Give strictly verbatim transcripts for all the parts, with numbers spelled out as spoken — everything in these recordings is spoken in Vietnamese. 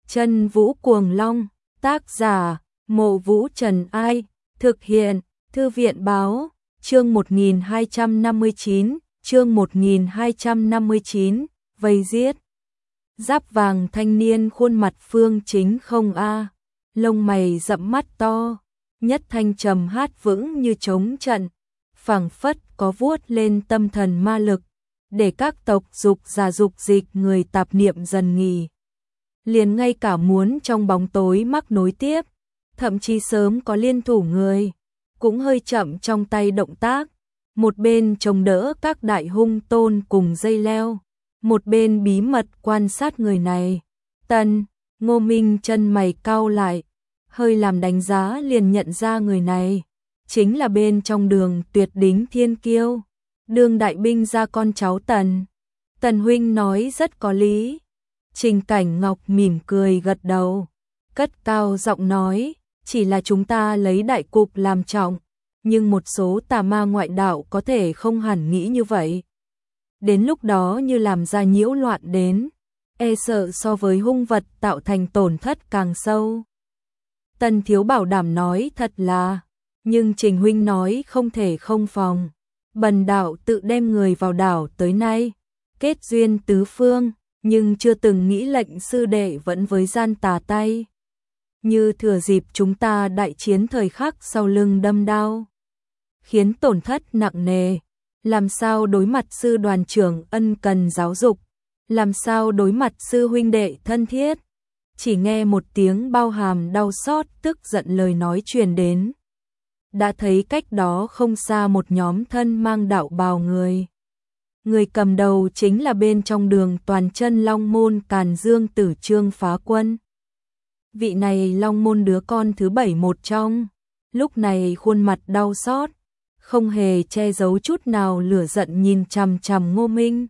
Chân Vũ Cuồng Long, tác giả, Mộ Vũ Trần Ai, thực hiện, Thư viện Báo, chương một nghìn hai trăm năm mươi chín, chương một nghìn hai trăm năm mươi chín, vây giết. Giáp vàng thanh niên khuôn mặt Phương Chính không a, lông mày rậm mắt to, nhất thanh trầm hát vững như trống trận, phảng phất có vuốt lên tâm thần ma lực, để các tộc dục giả dục dịch người tạp niệm dần nghỉ. Liền ngay cả muốn trong bóng tối mắc nối tiếp, thậm chí sớm có liên thủ người, cũng hơi chậm trong tay động tác, một bên chống đỡ các đại hung tôn cùng dây leo, một bên bí mật quan sát người này. Tần Ngô Minh chân mày cau lại, hơi làm đánh giá liền nhận ra người này chính là bên trong Đường tuyệt đỉnh thiên kiêu, Đường đại binh gia con cháu Tần. Tần huynh nói rất có lý. Trình Cảnh Ngọc mỉm cười gật đầu, cất cao giọng nói, chỉ là chúng ta lấy đại cục làm trọng, nhưng một số tà ma ngoại đạo có thể không hẳn nghĩ như vậy. Đến lúc đó như làm ra nhiễu loạn đến, e sợ so với hung vật tạo thành tổn thất càng sâu. Tần Thiếu bảo đảm nói thật là, nhưng Trình huynh nói không thể không phòng. Bần đạo tự đem người vào đảo tới nay, kết duyên tứ phương, nhưng chưa từng nghĩ lệnh sư đệ vẫn với gian tà tay. Như thừa dịp chúng ta đại chiến thời khắc sau lưng đâm đao, khiến tổn thất nặng nề, làm sao đối mặt sư đoàn trưởng ân cần giáo dục, làm sao đối mặt sư huynh đệ thân thiết. Chỉ nghe một tiếng bao hàm đau xót tức giận lời nói truyền đến. Đã thấy cách đó không xa một nhóm thân mang đạo bào người. Người cầm đầu chính là bên trong Đường toàn chân Long Môn Càn Dương Tử Trương Phá Quân. Vị này Long Môn đứa con thứ bảy một trong, lúc này khuôn mặt đau xót, không hề che giấu chút nào lửa giận nhìn chằm chằm Ngô Minh.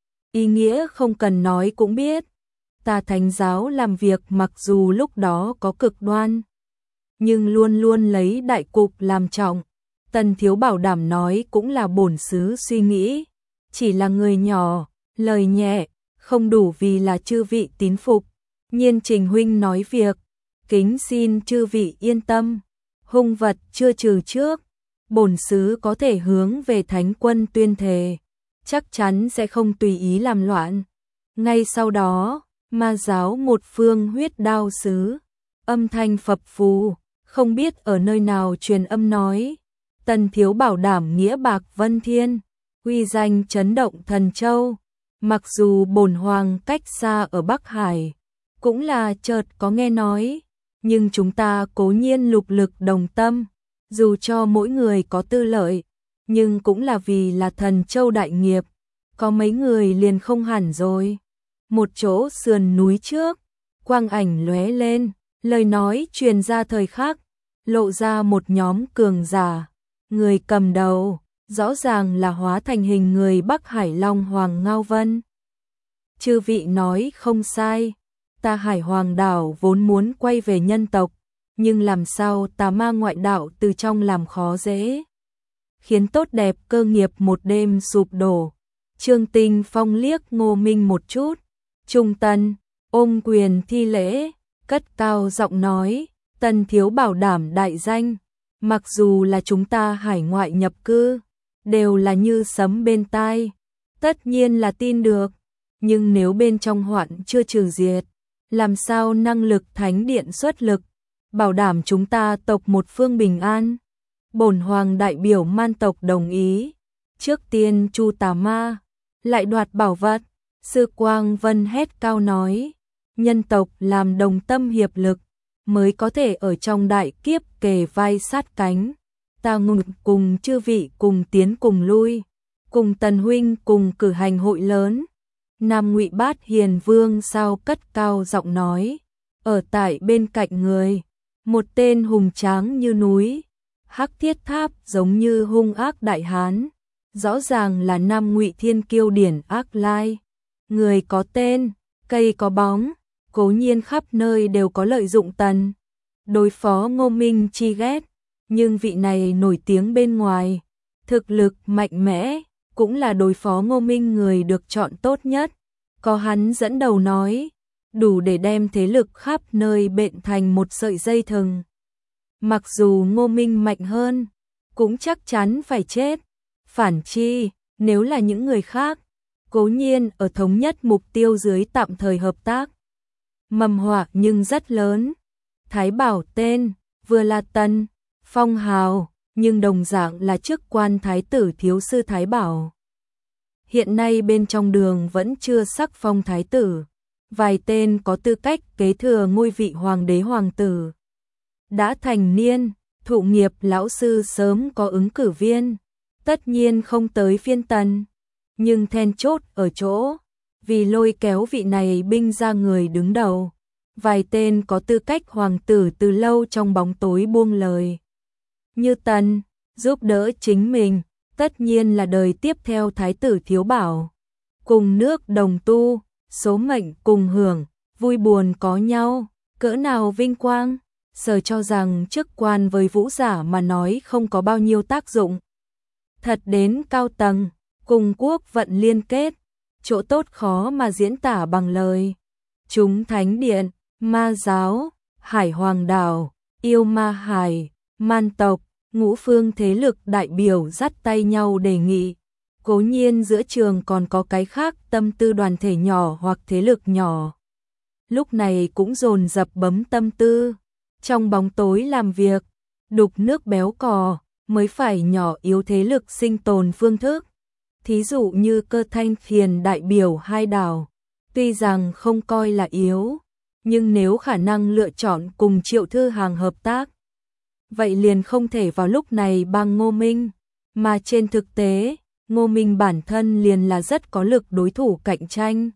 Ý nghĩa không cần nói cũng biết, ta thánh giáo làm việc mặc dù lúc đó có cực đoan, nhưng luôn luôn lấy đại cục làm trọng. Tần Thiếu bảo đảm nói cũng là bổn xứ suy nghĩ, chỉ là người nhỏ, lời nhẹ, không đủ vì là chư vị tín phục. Nhiên Trình huynh nói việc, kính xin chư vị yên tâm, hung vật chưa trừ trước, bổn xứ có thể hướng về Thánh Quân tuyên thề, chắc chắn sẽ không tùy ý làm loạn. Ngay sau đó, ma giáo một phương huyết đao sứ, âm thanh phập phù, không biết ở nơi nào truyền âm nói, Tần Thiếu bảo đảm nghĩa bạc vân thiên, uy danh chấn động thần châu. Mặc dù bổn hoàng cách xa ở Bắc Hải, cũng là chợt có nghe nói, nhưng chúng ta cố nhiên lục lực đồng tâm, dù cho mỗi người có tư lợi, nhưng cũng là vì là thần châu đại nghiệp, có mấy người liền không hẳn rồi. Một chỗ sườn núi trước, quang ảnh lóe lên, lời nói truyền ra thời khắc, lộ ra một nhóm cường giả, người cầm đầu rõ ràng là hóa thành hình người Bắc Hải Long Hoàng Ngao Vân. Chư vị nói không sai, ta Hải Hoàng đảo vốn muốn quay về nhân tộc, nhưng làm sao tà ma ngoại đạo từ trong làm khó dễ, khiến tốt đẹp cơ nghiệp một đêm sụp đổ. Trương Tinh Phong liếc Ngô Minh một chút, trung tân, ôm quyền thi lễ, cất cao giọng nói, Tần Thiếu bảo đảm đại danh, mặc dù là chúng ta hải ngoại nhập cư, đều là như sấm bên tai, tất nhiên là tin được, nhưng nếu bên trong hoạn chưa trừ diệt, làm sao năng lực thánh điện xuất lực, bảo đảm chúng ta tộc một phương bình an. Bổn hoàng đại biểu man tộc đồng ý, trước tiên chu tà ma, lại đoạt bảo vật. Sư Quang Vân hét cao nói, nhân tộc làm đồng tâm hiệp lực, mới có thể ở trong đại kiếp kề vai sát cánh. Ta ngục cùng chư vị cùng tiến cùng lui, cùng Tần huynh cùng cử hành hội lớn. Nam Ngụy Bát Hiền Vương sao cất cao giọng nói, ở tại bên cạnh người, một tên hùng tráng như núi, hắc thiết tháp giống như hung ác đại hán, rõ ràng là Nam Ngụy Thiên Kiêu Điển Ác Lai. Người có tên, cây có bóng, cố nhiên khắp nơi đều có lợi dụng Tần đối phó Ngô Minh chi ghét, nhưng vị này nổi tiếng bên ngoài, thực lực mạnh mẽ, cũng là đối phó Ngô Minh người được chọn tốt nhất. Có hắn dẫn đầu nói, đủ để đem thế lực khắp nơi bện thành một sợi dây thừng. Mặc dù Ngô Minh mạnh hơn, cũng chắc chắn phải chết. Phản chi, nếu là những người khác, cố nhiên ở thống nhất mục tiêu dưới tạm thời hợp tác. Mầm họa nhưng rất lớn. Thái Bảo tên, vừa là Tần, phong hào, nhưng đồng dạng là chức quan thái tử thiếu sư Thái Bảo. Hiện nay bên trong đường vẫn chưa sắc phong thái tử, vài tên có tư cách kế thừa ngôi vị hoàng đế hoàng tử. Đã thành niên, thụ nghiệp lão sư sớm có ứng cử viên, tất nhiên không tới phiên Tần. Nhưng then chốt ở chỗ, vì lôi kéo vị này binh ra người đứng đầu, vài tên có tư cách hoàng tử từ lâu trong bóng tối buông lời. Như Tần, giúp đỡ chính mình, tất nhiên là đời tiếp theo thái tử Thiếu Bảo. Cùng nước đồng tu, số mệnh cùng hưởng, vui buồn có nhau, cỡ nào vinh quang. Sở cho rằng chức quan với vũ giả mà nói không có bao nhiêu tác dụng. Thật đến cao tầng, cùng quốc vận liên kết, chỗ tốt khó mà diễn tả bằng lời. Chúng thánh điện, ma giáo, hải hoàng đảo, yêu ma hải, man tộc, ngũ phương thế lực đại biểu dắt tay nhau đề nghị. Cố nhiên giữa trường còn có cái khác tâm tư đoàn thể nhỏ hoặc thế lực nhỏ. Lúc này cũng dồn dập bấm tâm tư. Trong bóng tối làm việc, đục nước béo cò, mới phải nhỏ yếu thế lực sinh tồn phương thức. Thí dụ như Cơ Thanh Thiền đại biểu hai đảo, tuy rằng không coi là yếu, nhưng nếu khả năng lựa chọn cùng Triệu Thư Hàng hợp tác, vậy liền không thể vào lúc này bằng Ngô Minh, mà trên thực tế, Ngô Minh bản thân liền là rất có lực đối thủ cạnh tranh.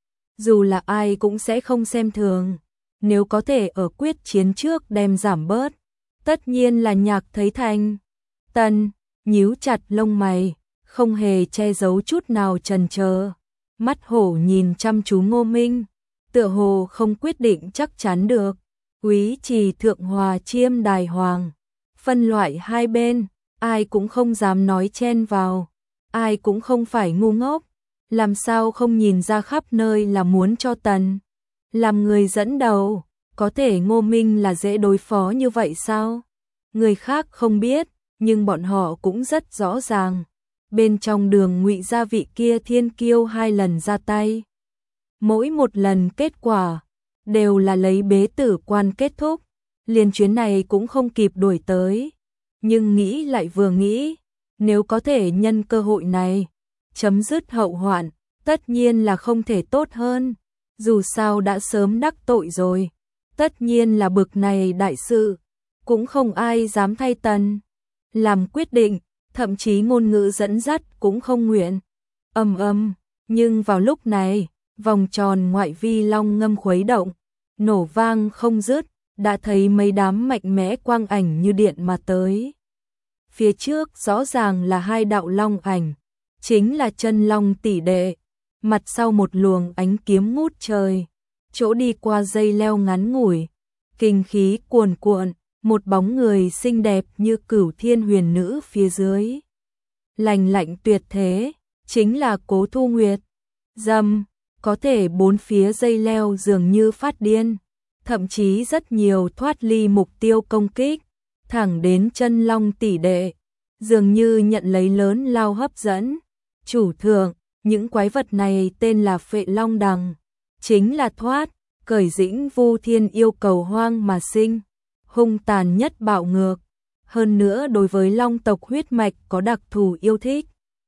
Dù là ai cũng sẽ không xem thường. Nếu có thể ở quyết chiến trước đem giảm bớt, tất nhiên là Nhạc thấy thành. Tần, nhíu chặt lông mày, không hề che giấu chút nào chần chờ. Mắt hổ nhìn chăm chú Ngô Minh, tựa hồ không quyết định chắc chắn được. Úy Trì Thượng Hòa Chiêm Đài Hoàng, phân loại hai bên, ai cũng không dám nói chen vào, ai cũng không phải ngu ngốc, làm sao không nhìn ra khắp nơi là muốn cho Tần làm người dẫn đầu. Có thể Ngô Minh là dễ đối phó như vậy sao? Người khác không biết, nhưng bọn họ cũng rất rõ ràng. Bên trong đường Ngụy gia vị kia thiên kiêu hai lần ra tay. Mỗi một lần kết quả, đều là lấy bế tử quan kết thúc. Liền chuyến này cũng không kịp đuổi tới. Nhưng nghĩ lại vừa nghĩ, nếu có thể nhân cơ hội này, chấm dứt hậu hoạn, tất nhiên là không thể tốt hơn. Dù sao đã sớm đắc tội rồi, tất nhiên là bực này đại sự, cũng không ai dám thay Tần làm quyết định, thậm chí ngôn ngữ dẫn dắt cũng không nguyện. Ầm ầm, nhưng vào lúc này, vòng tròn ngoại vi long ngâm khuấy động, nổ vang không dứt, đã thấy mấy đám mạnh mẽ quang ảnh như điện mà tới. Phía trước rõ ràng là hai đạo long ảnh, chính là chân long tỷ đệ. Mặt sau một luồng ánh kiếm ngút trời, chỗ đi qua dây leo ngắn ngủi, kinh khí cuồn cuộn, một bóng người xinh đẹp như Cửu Thiên Huyền Nữ phía dưới. Lành lạnh tuyệt thế, chính là Cố Thu Nguyệt. Dầm, có thể bốn phía dây leo dường như phát điên, thậm chí rất nhiều thoát ly mục tiêu công kích, thẳng đến chân long tỷ đệ, dường như nhận lấy lớn lao hấp dẫn. Chủ thượng, những quái vật này tên là Phệ Long Đằng, chính là thoát, cởi dĩnh Vu Thiên yêu cầu hoang mà sinh, hung tàn nhất bạo ngược, hơn nữa đối với long tộc huyết mạch có đặc thù yêu thích.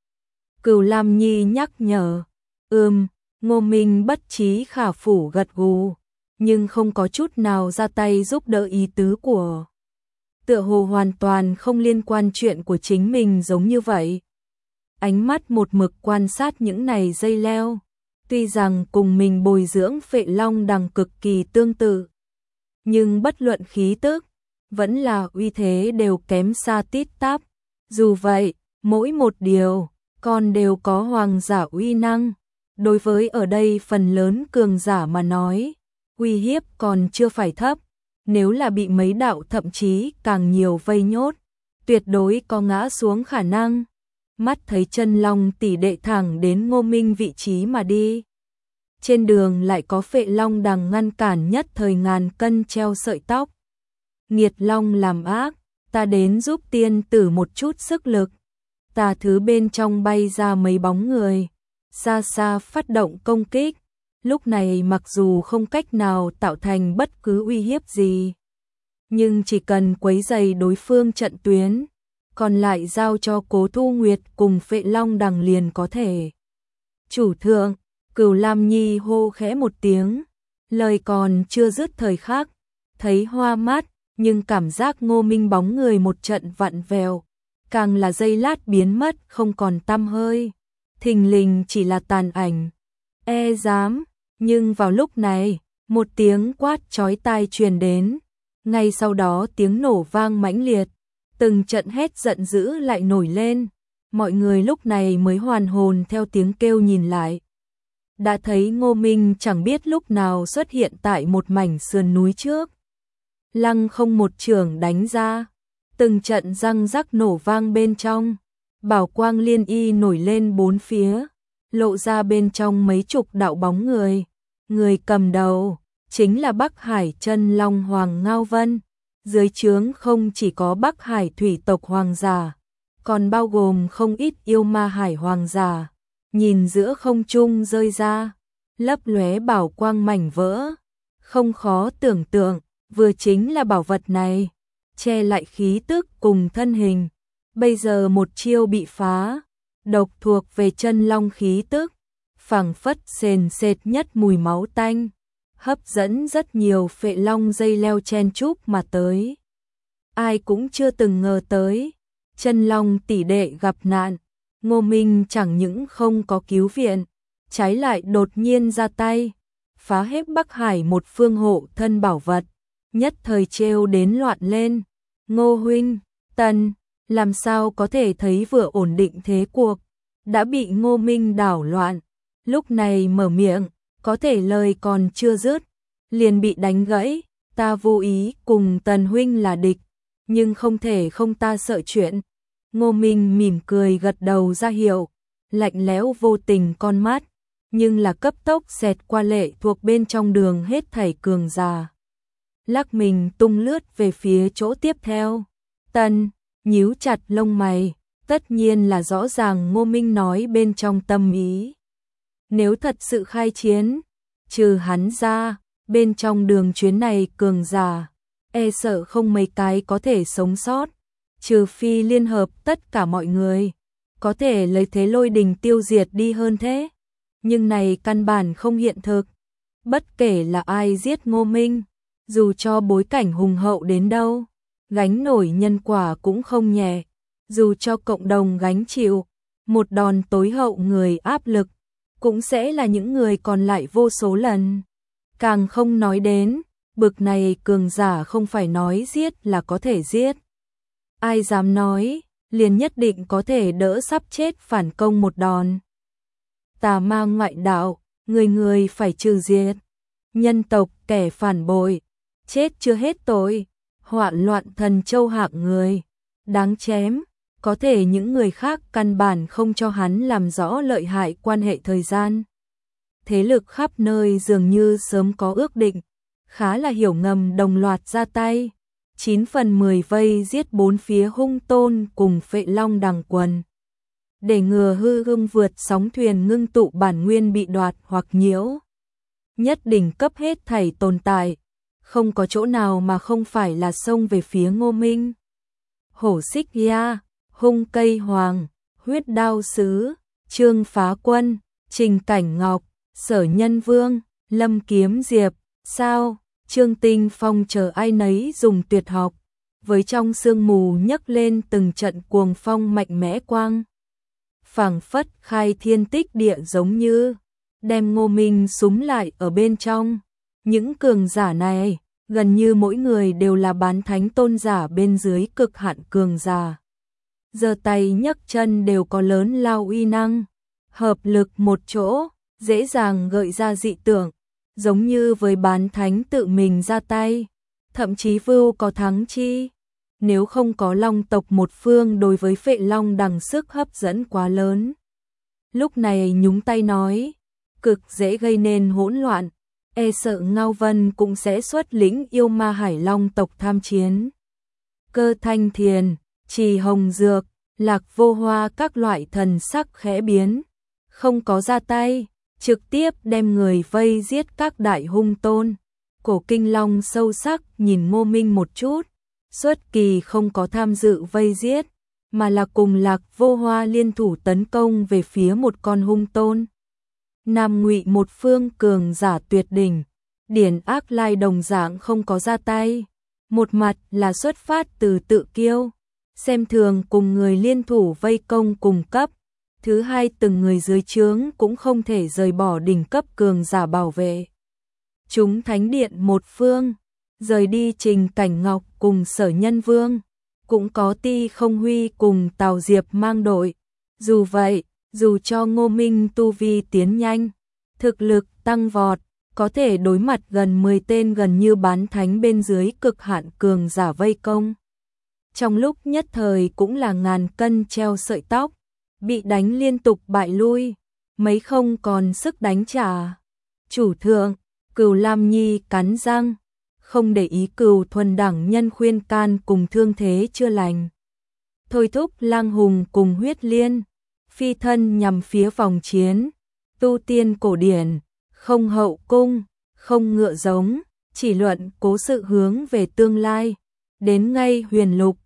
Cửu Lam Nhi nhắc nhở, ừm, Ngô Minh bất trí khả phủ gật gù, nhưng không có chút nào ra tay giúp đỡ ý tứ của. Tựa hồ hoàn toàn không liên quan chuyện của chính mình giống như vậy. Ánh mắt một mực quan sát những này dây leo, tuy rằng cùng mình bồi dưỡng Phệ Long Đằng cực kỳ tương tự, nhưng bất luận khí tức, vẫn là uy thế đều kém xa tít tắp. Dù vậy, mỗi một điều, con đều có hoàng giả uy năng. Đối với ở đây phần lớn cường giả mà nói, uy hiếp còn chưa phải thấp, nếu là bị mấy đạo thậm chí càng nhiều vây nhốt, tuyệt đối có ngã xuống khả năng. Mắt thấy chân long tỷ đệ thẳng đến Ngô Minh vị trí mà đi. trên đường lại có Phệ Long Đằng ngăn cản, nhất thời ngàn cân treo sợi tóc. Nghiệt Long làm ác, ta đến giúp tiên tử một chút sức lực. Tà thứ bên trong bay ra mấy bóng người, xa xa phát động công kích. Lúc này mặc dù không cách nào tạo thành bất cứ uy hiếp gì, nhưng chỉ cần quấy rầy đối phương trận tuyến, còn lại giao cho Cố Thu Nguyệt cùng Phệ Long Đằng liền có thể. Chủ thượng, Cửu Lam Nhi hô khẽ một tiếng, lời còn chưa dứt thời khắc, thấy hoa mắt, nhưng cảm giác Ngô Minh bóng người một trận vặn vẹo, càng là giây lát biến mất không còn tăm hơi, thình lình chỉ là tàn ảnh. E dám, nhưng vào lúc này, một tiếng quát chói tai truyền đến, ngay sau đó tiếng nổ vang mãnh liệt, từng trận hét giận dữ lại nổi lên, mọi người lúc này mới hoàn hồn theo tiếng kêu nhìn lại. Đã thấy Ngô Minh chẳng biết lúc nào xuất hiện tại một mảnh sườn núi trước. Lăng không một chưởng đánh ra, từng trận răng rắc nổ vang bên trong, bảo quang liên y nổi lên bốn phía, lộ ra bên trong mấy chục đạo bóng người. Người cầm đầu chính là Bắc Hải Chân Long Hoàng Ngao Vân, dưới trướng không chỉ có Bắc Hải thủy tộc hoàng giả, còn bao gồm không ít yêu ma hải hoàng giả. Nhìn giữa không trung rơi ra, lấp lóe bảo quang mảnh vỡ, không khó tưởng tượng, vừa chính là bảo vật này, che lại khí tức cùng thân hình. Bây giờ một chiêu bị phá, độc thuộc về chân long khí tức, phảng phất sền sệt nhất mùi máu tanh, hấp dẫn rất nhiều Phệ Long dây leo chen chúc mà tới. Ai cũng chưa từng ngờ tới, chân long tỷ đệ gặp nạn, Ngô Minh chẳng những không có cứu viện, trái lại đột nhiên ra tay, phá hết Bắc Hải một phương hộ thân bảo vật, nhất thời trêu đến loạn lên. Ngô huynh, Tần, làm sao có thể thấy vừa ổn định thế cuộc, đã bị Ngô Minh đảo loạn, lúc này mở miệng, có thể lời còn chưa dứt, liền bị đánh gãy. Ta vô ý cùng Tần huynh là địch, nhưng không thể không ta sợ chuyện. Ngô Minh mỉm cười gật đầu ra hiệu, lạnh lẽo vô tình con mắt, nhưng là cấp tốc xẹt qua lệ thuộc bên trong đường hết thảy cường giả. Lắc mình tung lướt về phía chỗ tiếp theo. Tần, nhíu chặt lông mày, tất nhiên là rõ ràng Ngô Minh nói bên trong tâm ý. Nếu thật sự khai chiến, trừ hắn ra, bên trong đường chuyến này cường giả, e sợ không mấy cái có thể sống sót. Trừ phi liên hợp tất cả mọi người, có thể lấy thế lôi đình tiêu diệt đi hơn thế. Nhưng này căn bản không hiện thực. Bất kể là ai giết Ngô Minh, dù cho bối cảnh hùng hậu đến đâu, gánh nổi nhân quả cũng không nhẹ. Dù cho cộng đồng gánh chịu một đòn tối hậu người áp lực, cũng sẽ là những người còn lại vô số lần. Càng không nói đến, bực này cường giả không phải nói giết là có thể giết. Ai dám nói, liền nhất định có thể đỡ sắp chết phản công một đòn. Tà ma ngoại đạo, người người phải trừ diệt. Nhân tộc kẻ phản bội, chết chưa hết tội. Hoạn loạn thần châu hạng người, đáng chém. Có thể những người khác căn bản không cho hắn làm rõ lợi hại quan hệ thời gian. Thế lực khắp nơi dường như sớm có ước định, khá là hiểu ngầm đồng loạt ra tay. Chín phần mười vây giết bốn phía hung tôn cùng Phệ Long đằng quần. Để ngừa hư hưng vượt sóng thuyền ngưng tụ bản nguyên bị đoạt hoặc nhiễu. Nhất định cấp hết thảy tồn tại, không có chỗ nào mà không phải là xông về phía Ngô Minh. Hổ xích ya, hung cây hoàng, huyết đao sứ, Trương Phá Quân, Trình Cảnh Ngọc, Sở Nhân Vương, Lâm Kiếm Diệp, sao? Trương Tinh Phong chờ ai nấy dùng tuyệt học, với trong sương mù nhấc lên từng trận cuồng phong mạnh mẽ quang. Phảng phất khai thiên tích địa giống như, đem Ngô Minh súm lại ở bên trong. Những cường giả này, gần như mỗi người đều là bán thánh tôn giả bên dưới cực hạn cường giả. Giơ tay nhấc chân đều có lớn lao uy năng, hợp lực một chỗ, dễ dàng gợi ra dị tưởng. Giống như với bán thánh tự mình ra tay, thậm chí vưu có thắng chi. Nếu không có long tộc một phương đối với Phệ Long đằng sức hấp dẫn quá lớn. Lúc này nhúng tay nói, cực dễ gây nên hỗn loạn, e sợ Ngao Vân cũng sẽ xuất lĩnh yêu ma Hải Long tộc tham chiến. Cơ Thanh Thiền, Trì Hồng Dược, Lạc Vô Hoa các loại thần sắc khẽ biến, không có ra tay, trực tiếp đem người vây giết các đại hung tôn. Cổ Kinh Long sâu sắc nhìn Ngô Minh một chút, xuất kỳ không có tham dự vây giết, mà là cùng Lạc Vô Hoa liên thủ tấn công về phía một con hung tôn. Nam Ngụy một phương cường giả tuyệt đỉnh, Điển Ác Lai đồng dạng không có ra tay, một mặt là xuất phát từ tự kiêu, xem thường cùng người liên thủ vây công cùng cấp, thứ hai từng người dưới trướng cũng không thể rời bỏ đỉnh cấp cường giả bảo vệ. Chúng Thánh Điện một phương, rời đi Trình Cảnh Ngọc cùng Sở Nhân Vương, cũng có Ti Không Huy cùng Tào Diệp mang đội. Dù vậy, dù cho Ngô Minh tu vi tiến nhanh, thực lực tăng vọt, có thể đối mặt gần mười tên gần như bán thánh bên dưới cực hạn cường giả vây công. Trong lúc nhất thời cũng là ngàn cân treo sợi tóc, bị đánh liên tục bại lui, mấy không còn sức đánh trả. Chủ thượng, Cửu Lam Nhi cắn răng, không để ý Cửu Thuần đẳng nhân khuyên can cùng thương thế chưa lành. Thôi thúc Lang Hùng cùng Huyết Liên, phi thân nhằm phía vòng chiến, tu tiên cổ điển, không hậu cung, không ngựa giống, chỉ luận cố sự hướng về tương lai, đến ngay huyền lục,